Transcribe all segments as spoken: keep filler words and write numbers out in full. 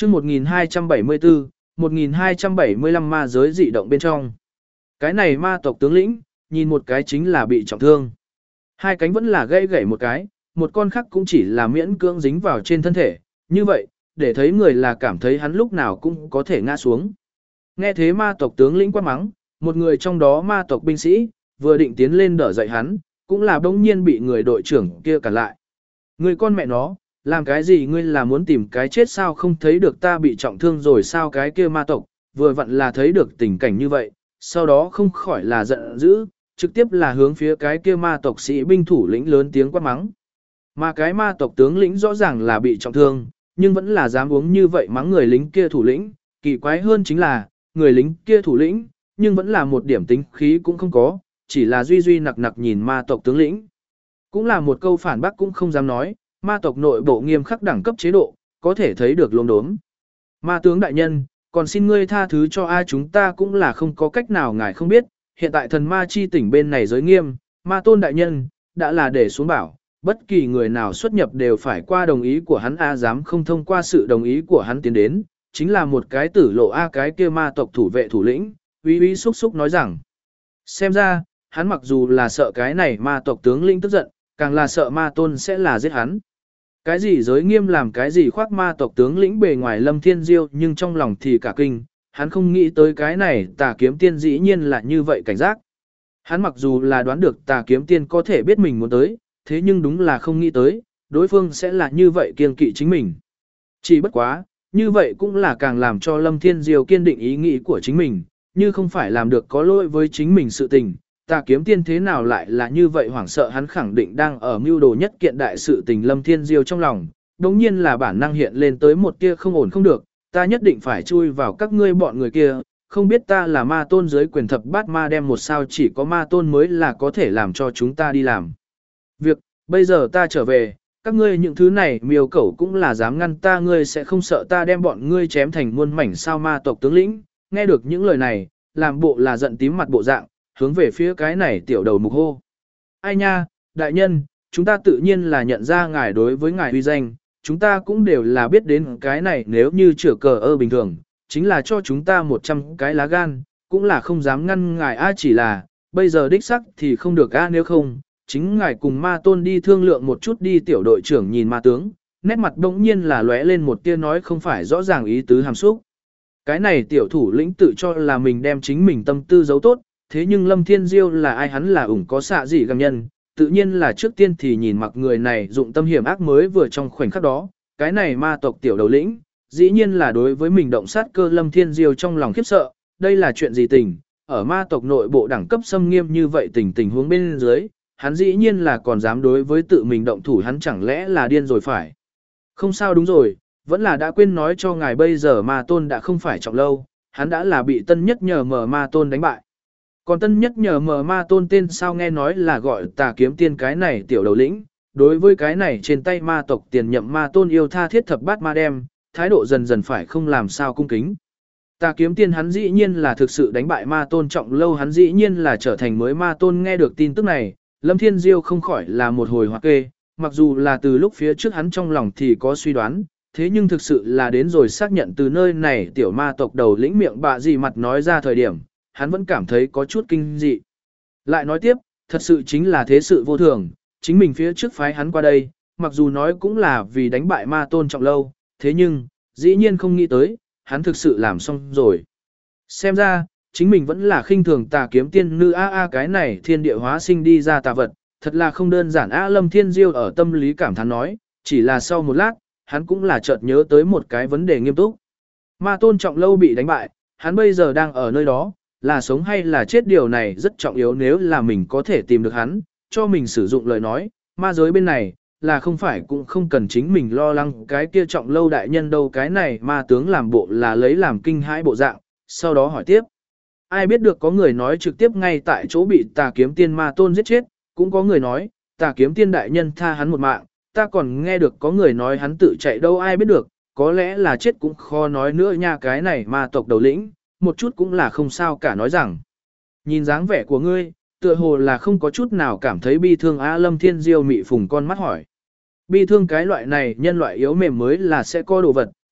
chương một nghìn hai trăm bảy mươi tư, một nghìn hai trăm bảy mươi lăm ma giới dị động bên trong. Cái này ma tộc tướng lĩnh, nhìn một cái chính là bị trọng thương. Hai cánh vẫn là gãy gãy một cái, một con khác cũng chỉ là miễn cưỡng dính vào trên thân thể. Như vậy, để thấy người là cảm thấy hắn lúc nào cũng có thể ngã xuống. Nghe thế ma tộc tướng lĩnh quát mắng, một người trong đó ma tộc binh sĩ, vừa định tiến lên đỡ dậy hắn, cũng là bỗng nhiên bị người đội trưởng kia cản lại. Người con mẹ nó, làm cái gì ngươi là muốn tìm cái chết sao, không thấy được ta bị trọng thương rồi sao? Cái kia ma tộc, vừa vặn là thấy được tình cảnh như vậy, sau đó không khỏi là giận dữ, trực tiếp là hướng phía cái kia ma tộc sĩ binh thủ lĩnh lớn tiếng quát mắng. Mà cái ma tộc tướng lĩnh rõ ràng là bị trọng thương, nhưng vẫn là dám uống như vậy mắng người lính kia thủ lĩnh, kỳ quái hơn chính là, người lính kia thủ lĩnh, nhưng vẫn là một điểm tính khí cũng không có, chỉ là duy duy nặc nặc nhìn ma tộc tướng lĩnh. Cũng là một câu phản bác cũng không dám nói, ma tộc nội bộ nghiêm khắc đẳng cấp chế độ, có thể thấy được lốm đốm. Ma tướng đại nhân, còn xin ngươi tha thứ cho ai, chúng ta cũng là không có cách nào ngài không biết, hiện tại thần ma chi tỉnh bên này giới nghiêm, ma tôn đại nhân, đã là để xuống bảo, bất kỳ người nào xuất nhập đều phải qua đồng ý của hắn, a dám không thông qua sự đồng ý của hắn tiến đến, chính là một cái tử lộ a. Cái kia ma tộc thủ vệ thủ lĩnh, uy uy xúc xúc nói rằng, xem ra, hắn mặc dù là sợ cái này ma tộc tướng lĩnh tức giận, càng là sợ ma tôn sẽ là giết hắn. Cái gì giới nghiêm làm cái gì khoác ma tộc tướng lĩnh bề ngoài Lâm Thiên Diêu, nhưng trong lòng thì cả kinh, hắn không nghĩ tới cái này Tà Kiếm Tiên dĩ nhiên là như vậy cảnh giác. Hắn mặc dù là đoán được Tà Kiếm Tiên có thể biết mình muốn tới, thế nhưng đúng là không nghĩ tới, đối phương sẽ là như vậy kiêng kỵ chính mình. Chỉ bất quá, như vậy cũng là càng làm cho Lâm Thiên Diêu kiên định ý nghĩ của chính mình, như không phải làm được có lỗi với chính mình sự tình. Tà Kiếm Tiên thế nào lại là như vậy, hoảng sợ hắn khẳng định đang ở mưu đồ nhất kiện đại sự tình. Lâm Thiên Diêu trong lòng, đống nhiên là bản năng hiện lên tới một tia không ổn không được, ta nhất định phải chui vào các ngươi bọn người kia, không biết ta là ma tôn dưới quyền thập bát ma đem một sao, chỉ có ma tôn mới là có thể làm cho chúng ta đi làm việc, bây giờ ta trở về, các ngươi những thứ này miêu cẩu cũng là dám ngăn ta, ngươi sẽ không sợ ta đem bọn ngươi chém thành muôn mảnh sao? Ma tộc tướng lĩnh, nghe được những lời này, làm bộ là giận tím mặt bộ dạng, hướng về phía cái này tiểu đầu mục hô. Ai nha, đại nhân, chúng ta tự nhiên là nhận ra ngài đối với ngài uy danh, chúng ta cũng đều là biết đến cái này, nếu như chữa cờ ơ bình thường, chính là cho chúng ta một trăm cái lá gan, cũng là không dám ngăn ngài a, chỉ là, bây giờ đích sắc thì không được a, nếu không, chính ngài cùng ma tôn đi thương lượng một chút đi. Tiểu đội trưởng nhìn ma tướng, nét mặt đông nhiên là lóe lên một tia nói không phải rõ ràng ý tứ hàm xúc. Cái này tiểu thủ lĩnh tự cho là mình đem chính mình tâm tư giấu tốt, thế nhưng Lâm Thiên Diêu là ai, hắn là ủng có xạ gì gầm nhân, tự nhiên là trước tiên thì nhìn mặc người này dụng tâm hiểm ác mới vừa trong khoảnh khắc đó, cái này ma tộc tiểu đầu lĩnh, dĩ nhiên là đối với mình động sát cơ. Lâm Thiên Diêu trong lòng khiếp sợ, đây là chuyện gì tình, ở ma tộc nội bộ đẳng cấp xâm nghiêm như vậy tình tình huống bên dưới, hắn dĩ nhiên là còn dám đối với tự mình động thủ, hắn chẳng lẽ là điên rồi phải? Không sao, đúng rồi, vẫn là đã quên nói cho ngài, bây giờ ma tôn đã không phải Trọng Lâu, hắn đã là bị tân nhất nhờ mờ ma tôn đánh bại. Còn tân nhất nhờ mờ ma tôn tên sao, nghe nói là gọi Tà Kiếm Tiên. Cái này tiểu đầu lĩnh, đối với cái này trên tay ma tộc tiền nhậm ma tôn yêu tha thiết thập bát ma đem, thái độ dần dần phải không làm sao cung kính. Tà Kiếm Tiên hắn dĩ nhiên là thực sự đánh bại ma tôn Trọng Lâu, hắn dĩ nhiên là trở thành mới ma tôn. Nghe được tin tức này, Lâm Thiên Diêu không khỏi là một hồi hoảng kê, mặc dù là từ lúc phía trước hắn trong lòng thì có suy đoán, thế nhưng thực sự là đến rồi xác nhận từ nơi này tiểu ma tộc đầu lĩnh miệng bạ gì mặt nói ra thời điểm, hắn vẫn cảm thấy có chút kinh dị. Lại nói tiếp, thật sự chính là thế sự vô thường, chính mình phía trước phái hắn qua đây, mặc dù nói cũng là vì đánh bại ma tôn Trọng Lâu, thế nhưng, dĩ nhiên không nghĩ tới, hắn thực sự làm xong rồi. Xem ra, chính mình vẫn là khinh thường Tà Kiếm Tiên nữ a a, cái này thiên địa hóa sinh đi ra tà vật, thật là không đơn giản a. Lâm Thiên Diêu ở tâm lý cảm thán nói, chỉ là sau một lát, hắn cũng là chợt nhớ tới một cái vấn đề nghiêm túc. Ma tôn Trọng Lâu bị đánh bại, hắn bây giờ đang ở nơi đó, là sống hay là chết, điều này rất trọng yếu. Nếu là mình có thể tìm được hắn, cho mình sử dụng lời nói, ma giới bên này, là không phải cũng không cần chính mình lo lắng cái kia Trọng Lâu đại nhân đâu. Cái này ma tướng làm bộ là lấy làm kinh hãi bộ dạng, sau đó hỏi tiếp. Ai biết được, có người nói trực tiếp ngay tại chỗ bị Tà Kiếm Tiên ma tôn giết chết, cũng có người nói, Tà Kiếm Tiên đại nhân tha hắn một mạng, ta còn nghe được có người nói hắn tự chạy đâu, ai biết được, có lẽ là chết cũng khó nói nữa nha. Cái này ma tộc đầu lĩnh, một chút cũng là không sao cả, nói rằng, nhìn dáng vẻ của ngươi, tựa hồ là không có chút nào cảm thấy bi thương a. Lâm Thiên Diêu mị phùng con mắt hỏi, bi thương cái loại này nhân loại yếu mềm mới là sẽ có đồ vật,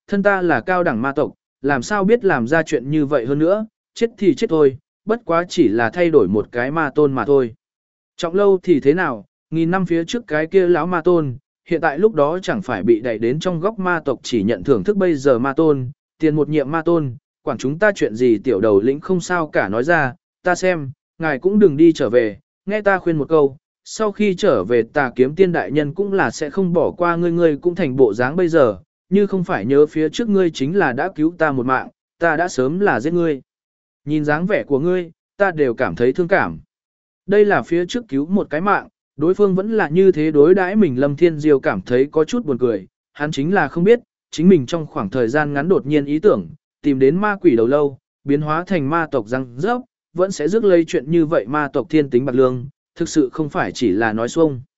thân ta là cao đẳng ma tộc, làm sao biết làm ra chuyện như vậy hơn nữa, chết thì chết thôi, bất quá chỉ là thay đổi một cái ma tôn mà thôi. Trọng lâu thì thế nào, nghìn năm phía trước cái kia lão ma tôn, hiện tại lúc đó chẳng phải bị đẩy đến trong góc ma tộc chỉ nhận thưởng thức bây giờ ma tôn, tiền một nhiệm ma tôn, quản chúng ta chuyện gì tiểu đầu lĩnh không sao cả nói ra, ta xem, ngài cũng đừng đi trở về, nghe ta khuyên một câu, sau khi trở về tà kiếm tiên đại nhân cũng là sẽ không bỏ qua ngươi ngươi cũng thành bộ dáng bây giờ, như không phải nhớ phía trước ngươi chính là đã cứu ta một mạng, ta đã sớm là giết ngươi. Nhìn dáng vẻ của ngươi, ta đều cảm thấy thương cảm. Đây là phía trước cứu một cái mạng, đối phương vẫn là như thế đối đãi mình. Lâm Thiên Diêu cảm thấy có chút buồn cười, hắn chính là không biết, chính mình trong khoảng thời gian ngắn đột nhiên ý tưởng, tìm đến ma quỷ đầu lâu, biến hóa thành ma tộc răng rớp, vẫn sẽ rước lấy chuyện như vậy ma tộc thiên tính bạc lương, thực sự không phải chỉ là nói xuông.